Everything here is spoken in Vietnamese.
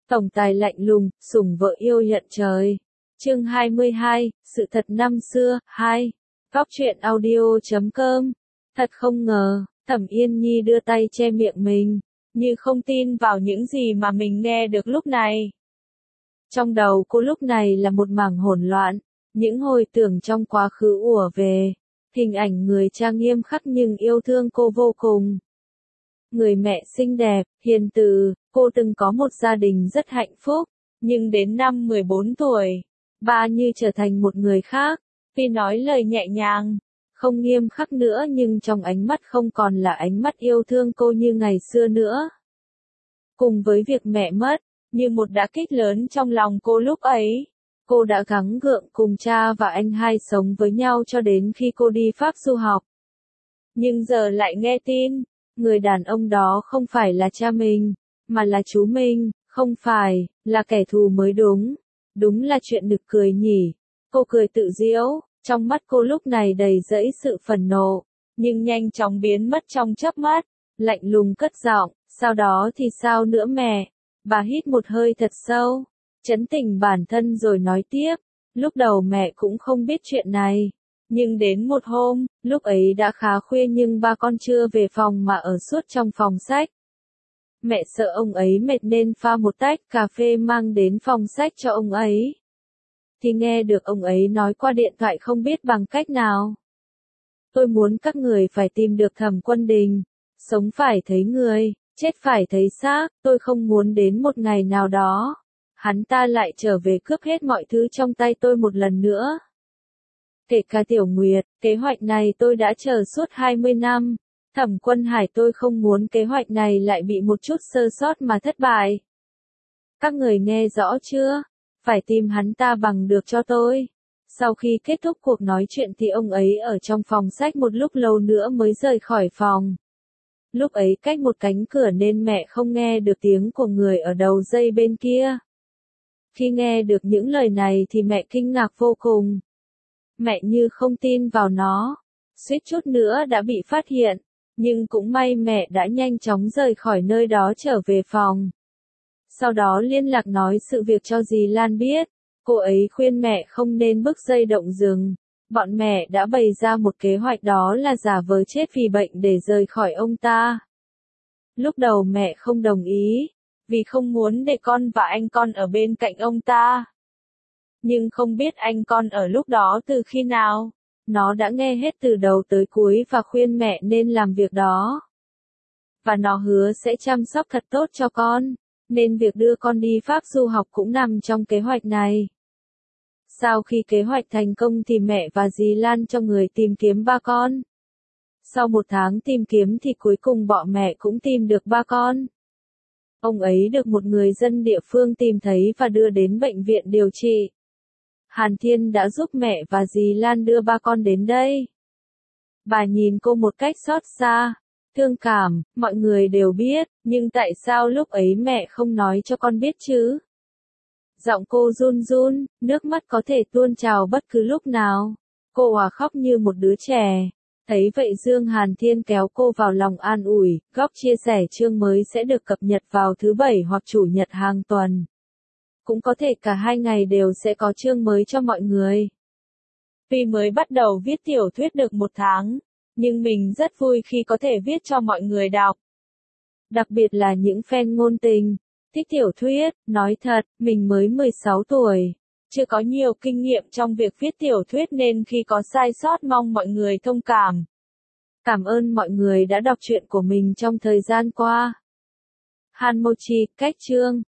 Tổng tài lạnh lùng, sủng vợ yêu nhận trời. Chương 22, sự thật năm xưa, 2. Góc truyện audio.com. Thật không ngờ, Thẩm Yên Nhi đưa tay che miệng mình, như không tin vào những gì mà mình nghe được lúc này. Trong đầu cô lúc này là một mảng hỗn loạn, những hồi tưởng trong quá khứ ùa về, hình ảnh người cha nghiêm khắc nhưng yêu thương cô vô cùng. Người mẹ xinh đẹp, hiền từ, cô từng có một gia đình rất hạnh phúc, nhưng đến năm 14 tuổi, ba như trở thành một người khác, tuy nói lời nhẹ nhàng, không nghiêm khắc nữa nhưng trong ánh mắt không còn là ánh mắt yêu thương cô như ngày xưa nữa. Cùng với việc mẹ mất, như một đả kích lớn trong lòng cô lúc ấy, cô đã gắng gượng cùng cha và anh hai sống với nhau cho đến khi cô đi Pháp du học. Nhưng giờ lại nghe tin, người đàn ông đó không phải là cha mình, mà là chú mình, không phải, là kẻ thù mới đúng. Đúng là chuyện nực cười nhỉ. Cô cười tự giễu, trong mắt cô lúc này đầy dẫy sự phẫn nộ, nhưng nhanh chóng biến mất trong chớp mắt, lạnh lùng cất giọng, sau đó thì sao nữa mẹ? Bà hít một hơi thật sâu, trấn tĩnh bản thân rồi nói tiếp, lúc đầu mẹ cũng không biết chuyện này. Nhưng đến một hôm, lúc ấy đã khá khuya nhưng ba con chưa về phòng mà ở suốt trong phòng sách. Mẹ sợ ông ấy mệt nên pha một tách cà phê mang đến phòng sách cho ông ấy. Thì nghe được ông ấy nói qua điện thoại không biết bằng cách nào. Tôi muốn các người phải tìm được Thẩm Quân Đình. Sống phải thấy người, chết phải thấy xác, tôi không muốn đến một ngày nào đó. Hắn ta lại trở về cướp hết mọi thứ trong tay tôi một lần nữa. Kể cả Tiểu Nguyệt, kế hoạch này tôi đã chờ suốt 20 năm. Thẩm Quân Hải tôi không muốn kế hoạch này lại bị một chút sơ sót mà thất bại. Các người nghe rõ chưa? Phải tìm hắn ta bằng được cho tôi. Sau khi kết thúc cuộc nói chuyện thì ông ấy ở trong phòng sách một lúc lâu nữa mới rời khỏi phòng. Lúc ấy cách một cánh cửa nên mẹ không nghe được tiếng của người ở đầu dây bên kia. Khi nghe được những lời này thì mẹ kinh ngạc vô cùng. Mẹ như không tin vào nó, suýt chút nữa đã bị phát hiện, nhưng cũng may mẹ đã nhanh chóng rời khỏi nơi đó trở về phòng. Sau đó liên lạc nói sự việc cho dì Lan biết, cô ấy khuyên mẹ không nên bứt dây động rừng. Bọn mẹ đã bày ra một kế hoạch đó là giả vờ chết vì bệnh để rời khỏi ông ta. Lúc đầu mẹ không đồng ý, vì không muốn để con và anh con ở bên cạnh ông ta. Nhưng không biết anh con ở lúc đó từ khi nào, nó đã nghe hết từ đầu tới cuối và khuyên mẹ nên làm việc đó. Và nó hứa sẽ chăm sóc thật tốt cho con, nên việc đưa con đi Pháp du học cũng nằm trong kế hoạch này. Sau khi kế hoạch thành công thì mẹ và dì Lan cho người tìm kiếm ba con. Sau một tháng tìm kiếm thì cuối cùng bọn mẹ cũng tìm được ba con. Ông ấy được một người dân địa phương tìm thấy và đưa đến bệnh viện điều trị. Hàn Thiên đã giúp mẹ và dì Lan đưa ba con đến đây. Bà nhìn cô một cách xót xa, thương cảm, mọi người đều biết, nhưng tại sao lúc ấy mẹ không nói cho con biết chứ? Giọng cô run run, nước mắt có thể tuôn trào bất cứ lúc nào. Cô òa khóc như một đứa trẻ. Thấy vậy Dương Hàn Thiên kéo cô vào lòng an ủi, góc chia sẻ chương mới sẽ được cập nhật vào thứ Bảy hoặc Chủ nhật hàng tuần. Cũng có thể cả hai ngày đều sẽ có chương mới cho mọi người. Vì mới bắt đầu viết tiểu thuyết được một tháng, nhưng mình rất vui khi có thể viết cho mọi người đọc. Đặc biệt là những fan ngôn tình, thích tiểu thuyết, nói thật, mình mới 16 tuổi. Chưa có nhiều kinh nghiệm trong việc viết tiểu thuyết nên khi có sai sót mong mọi người thông cảm. Cảm ơn mọi người đã đọc truyện của mình trong thời gian qua. Hanmochi, cách chương.